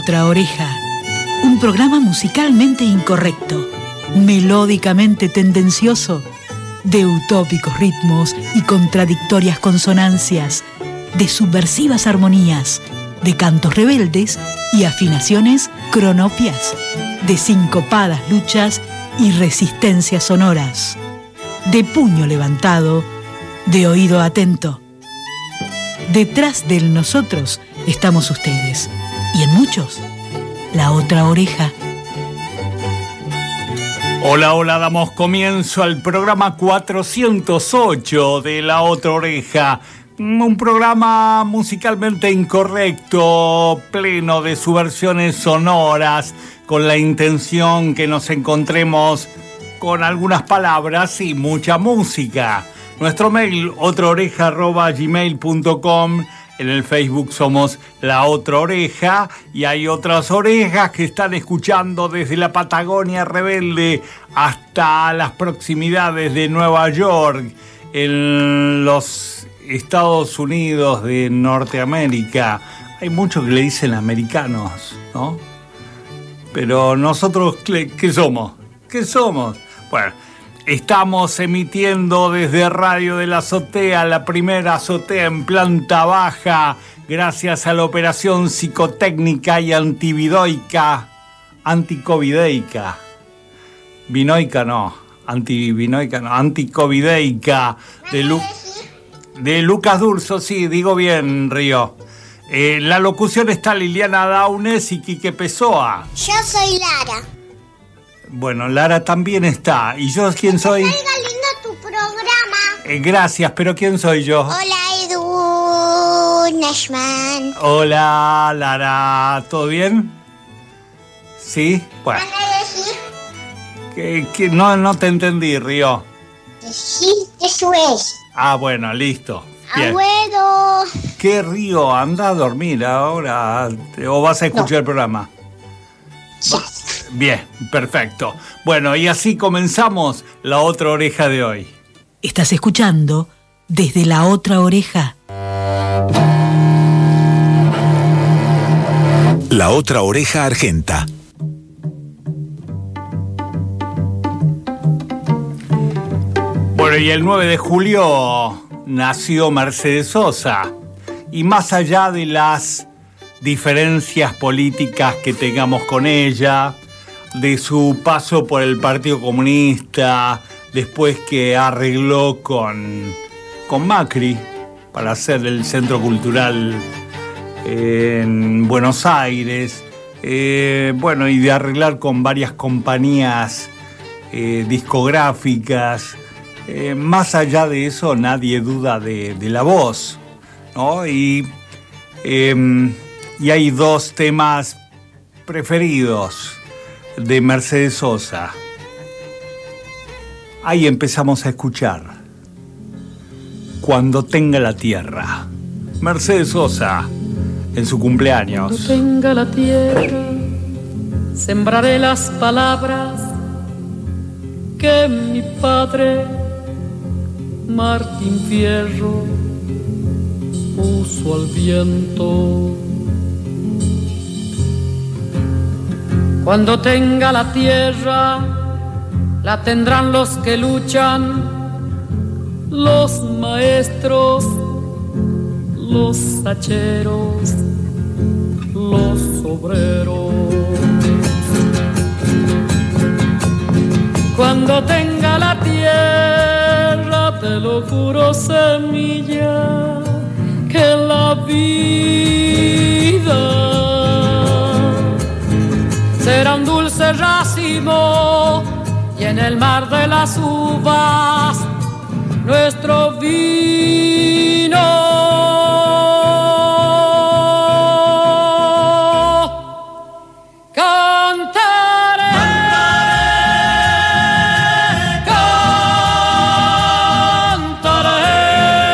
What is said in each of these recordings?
otra oreja. Un programa musicalmente incorrecto, melódicamente tendencioso, de utópicos ritmos y contradictorias consonancias, de subversivas armonías, de cantos rebeldes y afinaciones cronopias, de sincopadas luchas y resistencias sonoras, de puño levantado, de oído atento. Detrás del nosotros estamos ustedes, y en muchos, la otra oreja. Hola, hola, damos comienzo al programa 408 de La Otra Oreja. Un programa musicalmente incorrecto, pleno de subversiones sonoras, con la intención que nos encontremos con algunas palabras y mucha música. Nuestro mail, otraoreja@gmail.com. En el Facebook somos La Otra Oreja y hay otras orejas que están escuchando desde la Patagonia rebelde hasta las proximidades de Nueva York, en los Estados Unidos de Norteamérica. Hay muchos que le dicen americanos, ¿no? Pero nosotros, ¿qué somos? ¿Qué somos? Bueno, estamos emitiendo desde Radio de la Azotea, la primera azotea en planta baja, gracias a la operación psicotécnica y anticovideica, anticovideica de Lucas Durso, sí, digo bien, Río. La locución está Liliana Daunes y Quique Pessoa. Yo soy Lara. Bueno, Lara también está. ¿Y yo quién soy? Salga lindo tu programa. Gracias, pero ¿quién soy yo? Hola, Edu Nashman. Hola, Lara. ¿Todo bien? ¿Sí? Bueno. Que no te entendí, Río. Sí, eso es. Ah, bueno, listo. Bien. Abuelo. ¿Qué, Río? Anda a dormir ahora. ¿O vas a escuchar el programa? Ya. Bien, perfecto. Bueno, y así comenzamos La Otra Oreja de hoy. Estás escuchando desde La Otra Oreja. La Otra Oreja Argenta. Bueno, y el 9 de julio nació Mercedes Sosa. Y más allá de las diferencias políticas que tengamos con ella, de su paso por el Partido Comunista, después que arregló con Macri para hacer el Centro Cultural en Buenos Aires, bueno, y de arreglar con varias compañías discográficas. Más allá de eso, nadie duda de la voz, ¿no? Y hay dos temas preferidos de Mercedes Sosa. Ahí empezamos a escuchar Cuando tenga la tierra. Mercedes Sosa, en su cumpleaños. Cuando tenga la tierra, sembraré las palabras que mi padre Martín Fierro puso al viento. Cuando tenga la tierra, la tendrán los que luchan, los maestros, los hacheros, los obreros. Cuando tenga la tierra, te lo juro, semilla, que la vida será un dulce racimo y en el mar de las uvas nuestro vino. Cantaré, cantaré.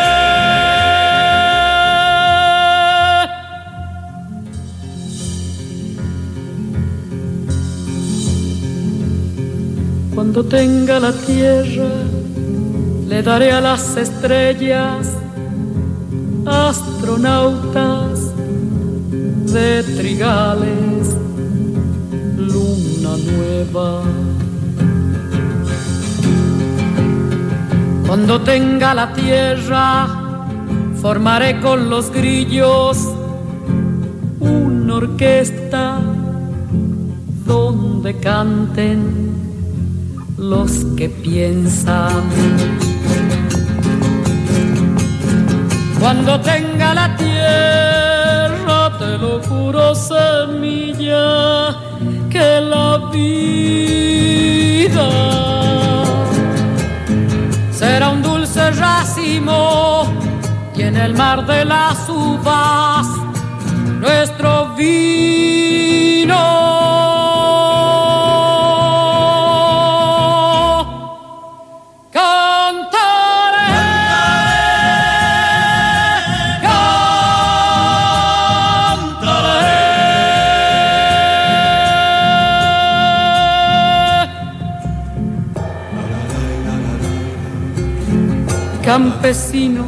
Cuando tenga la tierra, le daré a las estrellas astronautas de trigales nueva. Cuando tenga la tierra, formaré con los grillos una orquesta donde canten los que piensan. Cuando tenga la tierra, te lo juro, semilla, que la vida será un dulce racimo y en el mar de las uvas nuestro vino. Campesino,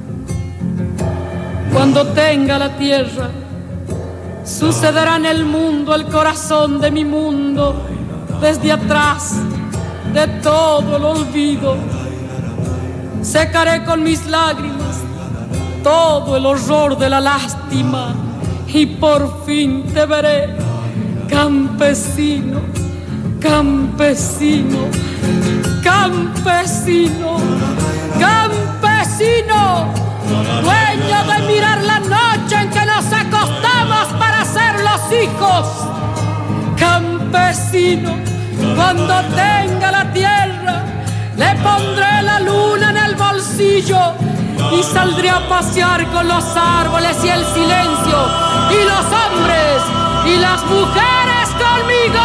cuando tenga la tierra, sucederá en el mundo, el corazón de mi mundo, desde atrás de todo el olvido. Secaré con mis lágrimas todo el horror de la lástima y por fin te veré, campesino, campesino, campesino, campesino, dueño de mirar la noche en que nos acostamos para ser los hijos. Campesino, cuando tenga la tierra, le pondré la luna en el bolsillo y saldré a pasear con los árboles y el silencio, y los hombres y las mujeres conmigo.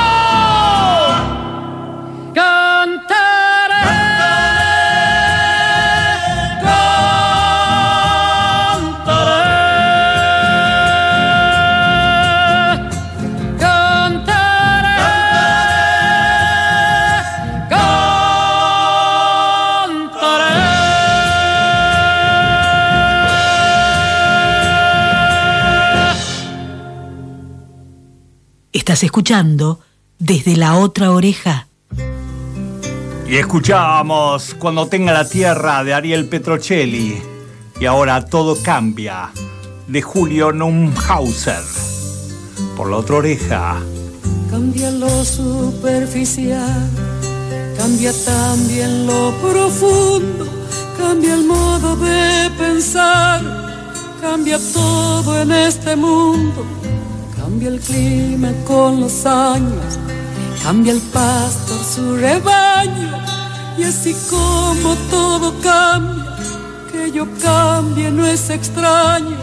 Estás escuchando Desde la Otra Oreja. Y escuchábamos Cuando tenga la tierra de Ariel Petrocelli. Y ahora Todo cambia de Julio Neumhauser. Por la otra oreja. Cambia lo superficial, cambia también lo profundo, cambia el modo de pensar, cambia todo en este mundo. Cambia el clima con los años, cambia el pastor su rebaño, y así como todo cambia, que yo cambie no es extraño.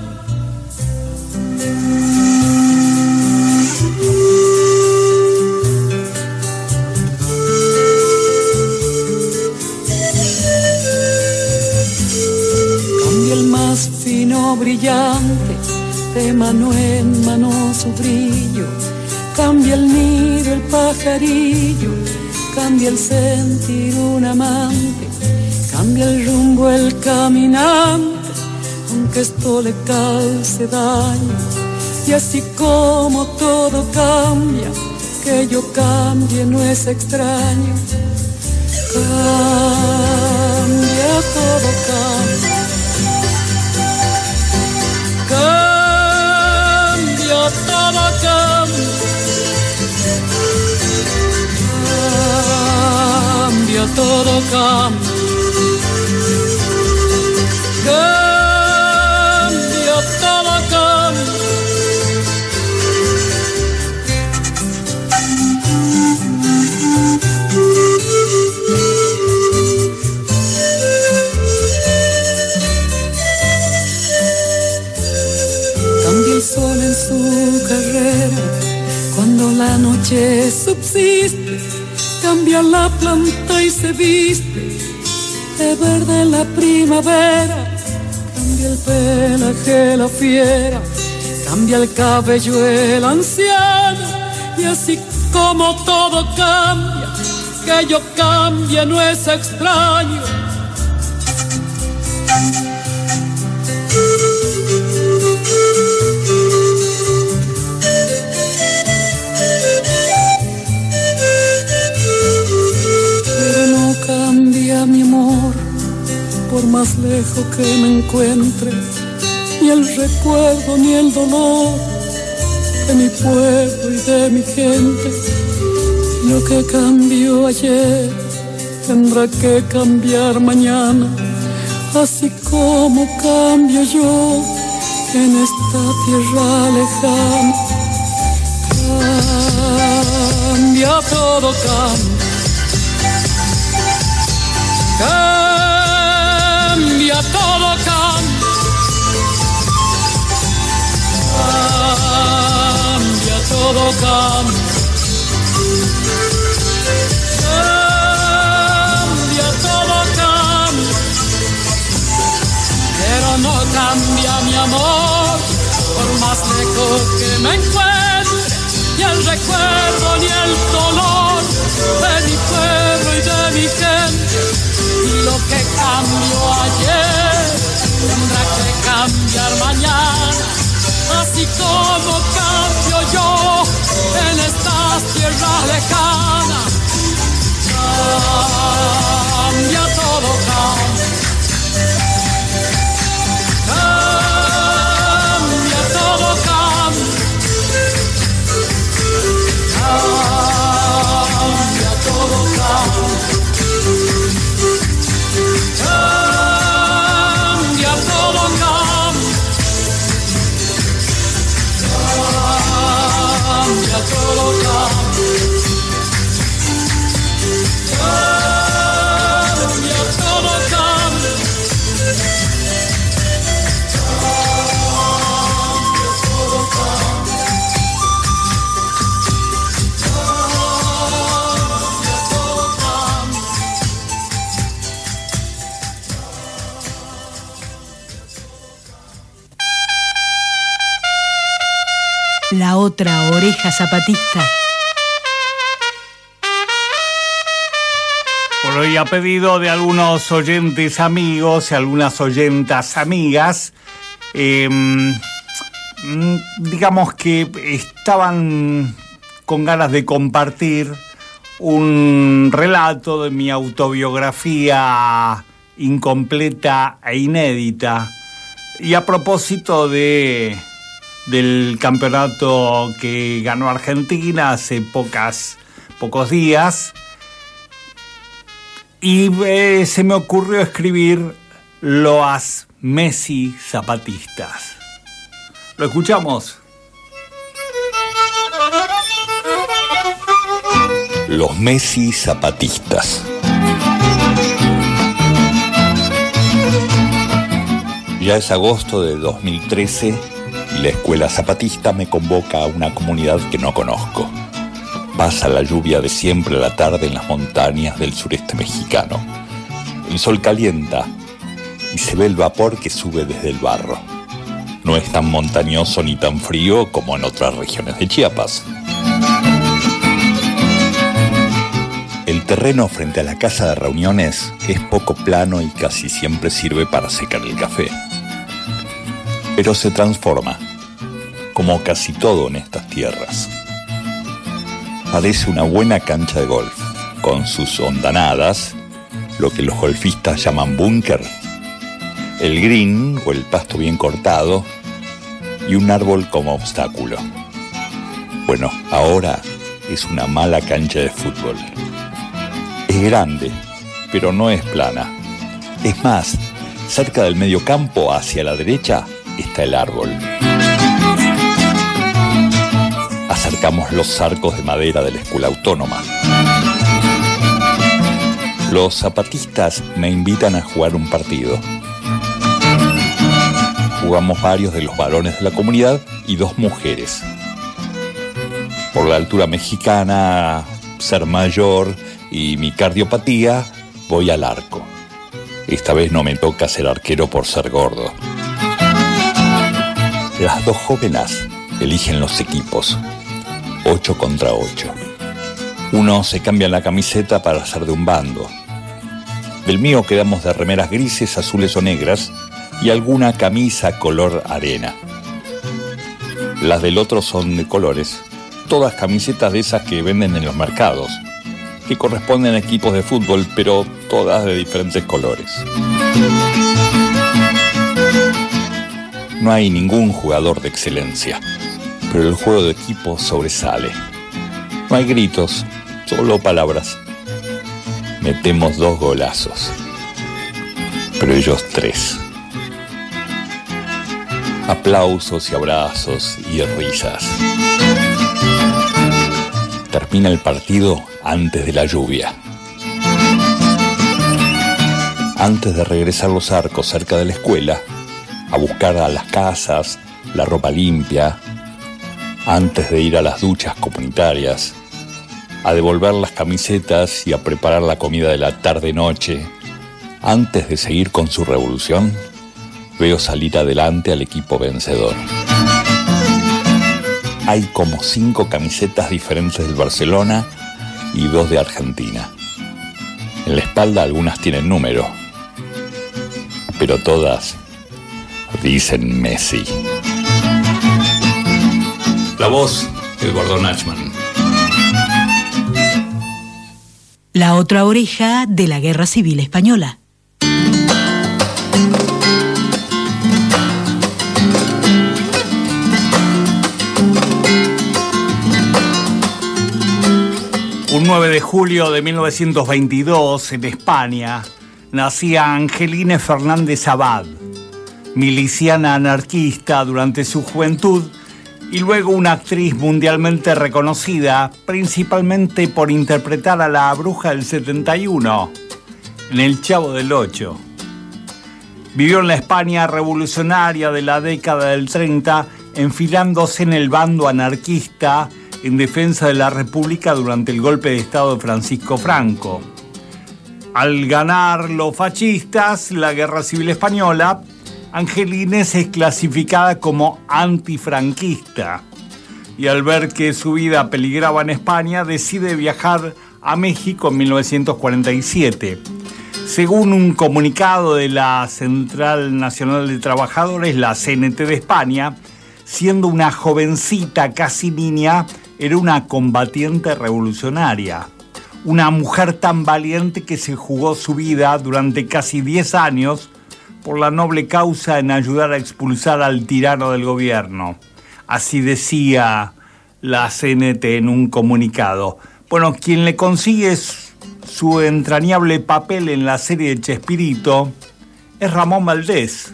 Cambia el más fino brillante, de mano en mano su brillo, cambia el nido el pajarillo, cambia el sentir un amante, cambia el rumbo el caminante, aunque esto le cause daño. Y así como todo cambia, que yo cambie no es extraño. Cambia, todo cambia. Todo cambia, cambia, todo cambia, cambia, todo cambia. Cambia el sol en su carrera, cuando la noche subsiste, cambia la planta y se viste de verde la primavera, cambia el pelaje la fiera, cambia el cabello el anciano, y así como todo cambia, que yo cambie no es extraño. mi amor, por más lejos que me encuentre, ni el recuerdo ni el dolor de mi pueblo y de mi gente. Lo que cambió ayer tendrá que cambiar mañana, así como cambio yo en esta tierra lejana. Cambia todo, cambia todo, cambia todo, cambia todo, pero no cambia mi amor, por más lejos que me encuentre, ni el recuerdo ni el dolor de mi pueblo y de mi gente. Y lo que cambió ayer tendrá que cambiar mañana, así como cambio yo en estas tierras lejanas. Cambia todo, cambia todo, cambia todo, cambia todo, cambia todo, cambia todo, La otra oreja zapatista. Por hoy, a pedido de algunos oyentes amigos y algunas oyentas amigas, digamos que estaban con ganas de compartir un relato de mi autobiografía incompleta e inédita. Y a propósito del campeonato que ganó Argentina hace pocos días, y se me ocurrió escribir Los Messi zapatistas. ¿Lo escuchamos? Los Messi zapatistas. Ya es agosto de 2013 y la escuela zapatista me convoca a una comunidad que no conozco. Pasa la lluvia de siempre a la tarde en las montañas del sureste mexicano. El sol calienta y se ve el vapor que sube desde el barro. No es tan montañoso ni tan frío como en otras regiones de Chiapas. El terreno frente a la casa de reuniones es poco plano y casi siempre sirve para secar el café. Pero se transforma, como casi todo en estas tierras. Parece una buena cancha de golf, con sus hondanadas, lo que los golfistas llaman búnker, el green o el pasto bien cortado y un árbol como obstáculo. Bueno, ahora es una mala cancha de fútbol. Es grande, pero no es plana. Es más, cerca del mediocampo, hacia la derecha, está el árbol. Acercamos los arcos de madera de la escuela autónoma. Los zapatistas me invitan a jugar un partido. Jugamos varios de los varones de la comunidad y 2 mujeres. Por la altura mexicana, ser mayor y mi cardiopatía, voy al arco. Esta vez no me toca ser arquero por ser gordo. Las 2 jóvenes eligen los equipos, 8 contra 8. Uno se cambia la camiseta para ser de un bando. Del mío quedamos de remeras grises, azules o negras y alguna camisa color arena. Las del otro son de colores, todas camisetas de esas que venden en los mercados. que corresponden a equipos de fútbol, pero todas de diferentes colores. No hay ningún jugador de excelencia, pero el juego de equipo sobresale. No hay gritos, solo palabras. Metemos 2 golazos, pero ellos 3. Aplausos y abrazos y risas. Termina el partido antes de la lluvia. Antes de regresar los arcos cerca de la escuela, a buscar a las casas, la ropa limpia, antes de ir a las duchas comunitarias, a devolver las camisetas y a preparar la comida de la tarde-noche, antes de seguir con su revolución, veo salir adelante al equipo vencedor. Hay como 5 camisetas diferentes del Barcelona y 2 de Argentina. En la espalda algunas tienen número, pero todas dicen Messi. La voz, Eduardo Nachman. La otra oreja de la Guerra Civil Española. Un 9 de julio de 1922, en España, nacía Angelina Fernández Abad, miliciana anarquista durante su juventud y luego una actriz mundialmente reconocida, principalmente por interpretar a la bruja del 71 en El Chavo del Ocho. Vivió en la España revolucionaria de la década del 30, enfilándose en el bando anarquista en defensa de la República durante el golpe de Estado de Francisco Franco. Al ganar los fascistas la Guerra Civil Española, Angelines es clasificada como antifranquista y al ver que su vida peligraba en España decide viajar a México en 1947. Según un comunicado de la Central Nacional de Trabajadores, la CNT de España, siendo una jovencita casi niña, era una combatiente revolucionaria, una mujer tan valiente que se jugó su vida durante casi 10 años por la noble causa en ayudar a expulsar al tirano del gobierno. Así decía la CNT en un comunicado. Bueno, quien le consigue su entrañable papel en la serie de Chespirito es Ramón Valdés,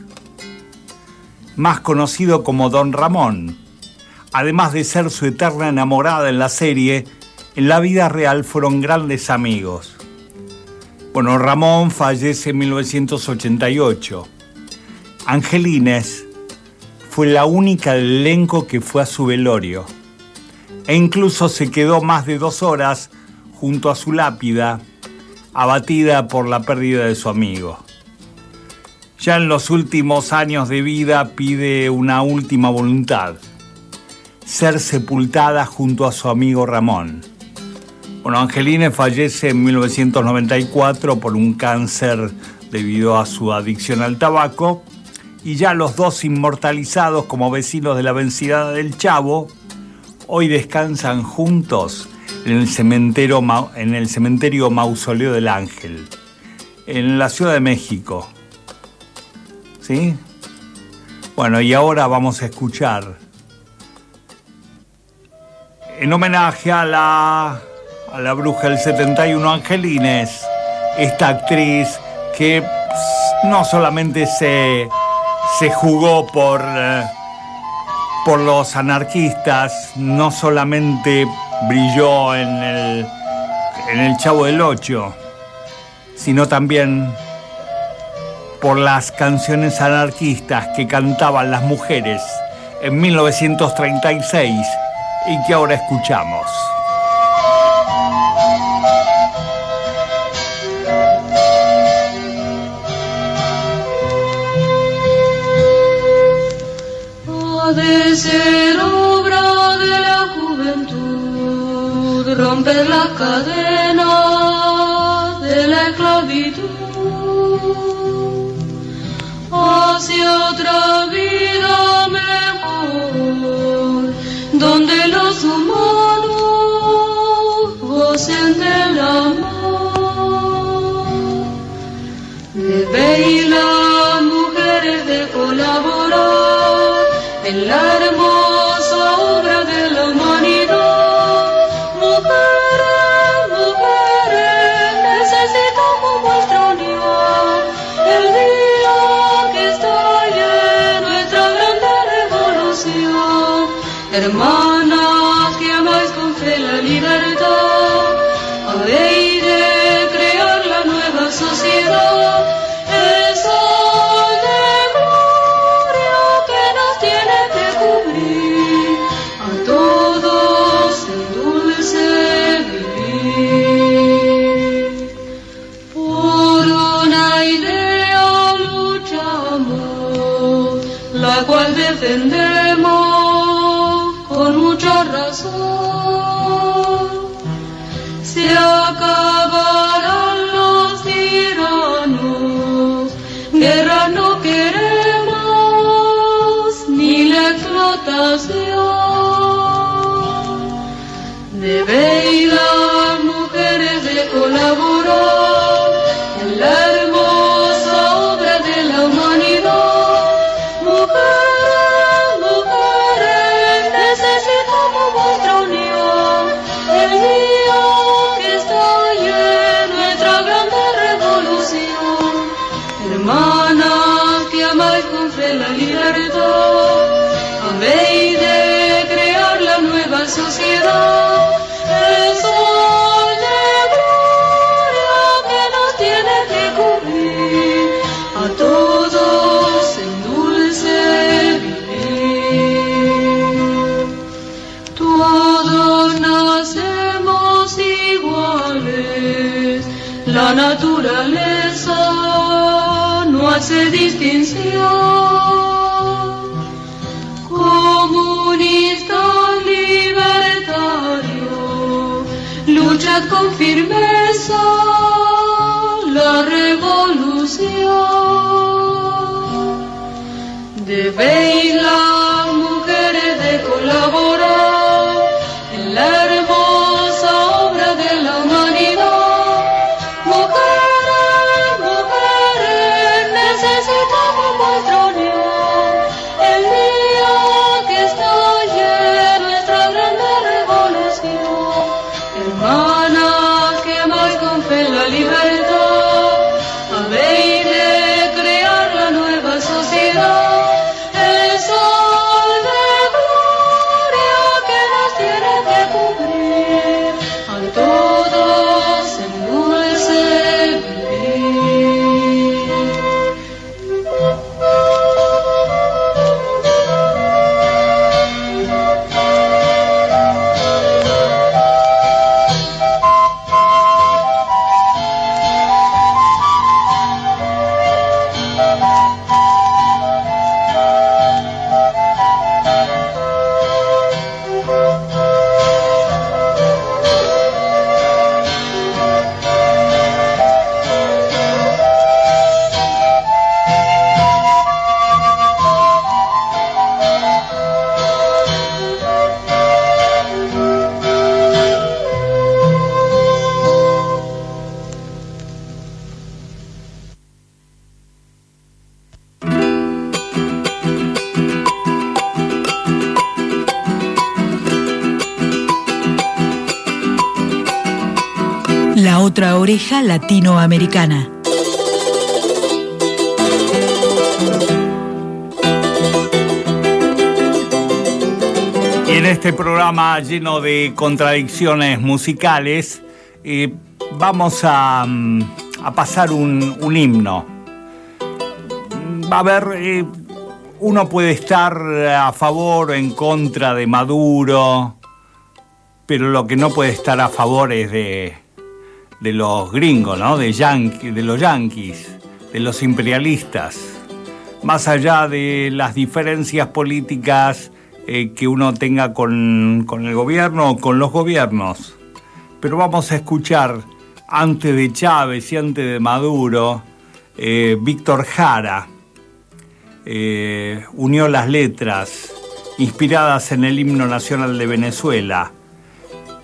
más conocido como Don Ramón. Además de ser su eterna enamorada en la serie, en la vida real fueron grandes amigos. Bueno, Ramón fallece en 1988. Angelines fue la única del elenco que fue a su velorio e incluso se quedó más de 2 horas junto a su lápida, abatida por la pérdida de su amigo. Ya en los últimos años de vida pide una última voluntad: ser sepultada junto a su amigo Ramón. Bueno, Angelines fallece en 1994 por un cáncer debido a su adicción al tabaco, y ya los dos inmortalizados como vecinos de la vencida del Chavo, hoy descansan juntos en el cementerio Mausoleo del Ángel, en la Ciudad de México. ¿Sí? Bueno, y ahora vamos a escuchar, en homenaje a la bruja del 71, Angelines, esta actriz que no solamente se jugó por los anarquistas, no solamente brilló en el Chavo del Ocho, sino también por las canciones anarquistas que cantaban las mujeres en 1936 y que ahora escuchamos. Ha de ser obra de la juventud romper las cadenas de la esclavitud hacia otra vida mejor, donde los humanos gocen del amor. Debéis las mujeres de colaborar en la hermosa obra de la humanidad. Mujeres, mujeres, necesitamos vuestra unión. El día que estalle nuestra grande revolución. Hermanas que amáis con fe la libertad, habéis de crear la nueva sociedad. El sol de gloria que nos tiene que cubrir a todos en dulce vivir. Por una idea luchamos, la cual defendemos con mucha razón. Se acabarán los tiranos, guerra no queremos, ni la explotación. Debéis las mujeres de colaborar en la hermosa obra de la humanidad. Mujeres, mujeres, necesitamos vuestra unión. El día que estalle nuestra grande revolución. Hermanas que amáis con fe la libertad, habéis de crear la nueva sociedad. El sol de gloria que nos tiene que cubrir a todos en dulce vivir. Todos nacemos iguales, la naturaleza no hace distinción. Comunistas libertarios, luchad con firmeza la revolución. Debéis las mujeres de colaborar en la hermosa obra de la humanidad. Mujeres, mujeres, necesitamos vuestra unión. El día que estalle nuestra grande revolución. Hermanas que amáis con fe la libertad, habéis de crear la nueva sociedad. El sol de gloria que nos tiene que cubrir a todos en dulce vivir. La otra oreja latinoamericana. Y en este programa lleno de contradicciones musicales, vamos a pasar un himno. A ver, uno puede estar a favor o en contra de Maduro, pero lo que no puede estar a favor es de los gringos, ¿no? De los yanquis, de los imperialistas. Más allá de las diferencias políticas que uno tenga con el gobierno o con los gobiernos. Pero vamos a escuchar, antes de Chávez y antes de Maduro, Víctor Jara unió las letras inspiradas en el himno nacional de Venezuela.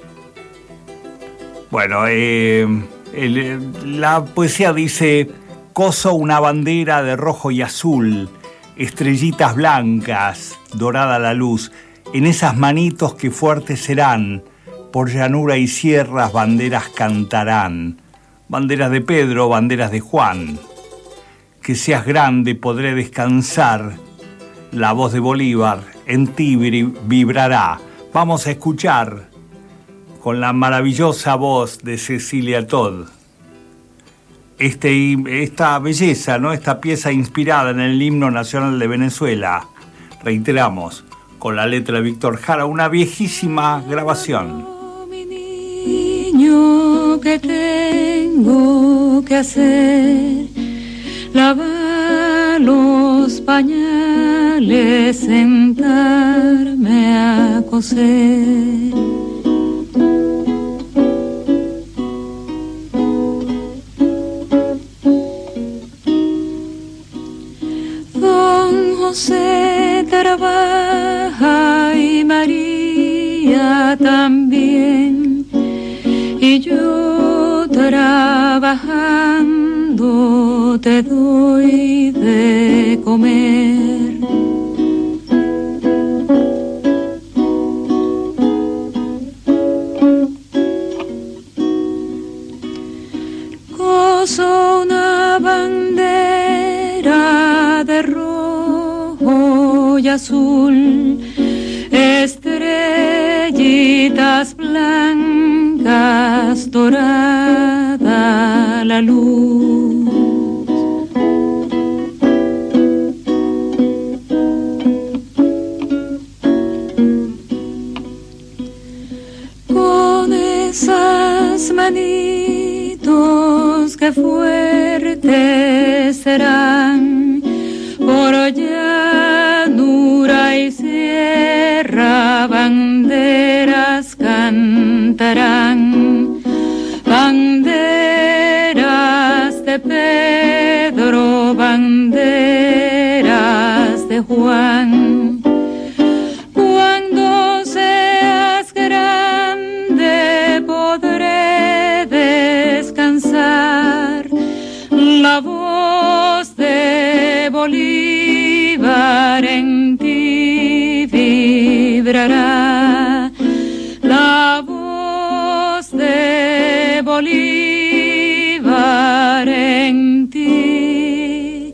Bueno, la poesía dice: Coso una bandera de rojo y azul, estrellitas blancas, dorada la luz, en esas manitos que fuertes serán, por llanura y sierras banderas cantarán, banderas de Pedro, banderas de Juan. Que seas grande, podré descansar, la voz de Bolívar en ti vibrará. Vamos a escuchar con la maravillosa voz de Cecilia Todd esta belleza, ¿no? Esta pieza inspirada en el himno nacional de Venezuela. Reiteramos, con la letra de Víctor Jara, una viejísima grabación. Mi niño, ¿qué tengo que hacer? Lavar los pañales, sentarme a coser. Don José trabaja y María también, y yo trabajando te doy de comer. Coso una bandera de rojo y azul, estrellitas blancas, dorada la luz. Con esas manitos que fuertes serán, por llanura y sierra banderas cantarán, banderas de Pedro, banderas de Juan. Cuando seas grande podré descansar, la voz de Bolívar en ti vibrará, la voz de Bolívar en ti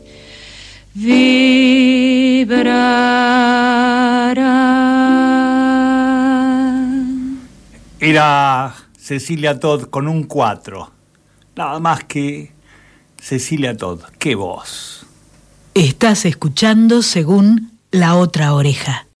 vibrará. Era Cecilia Todd con un 4. Nada más que Cecilia Todd. ¡Qué voz! Estás escuchando según La Otra Oreja.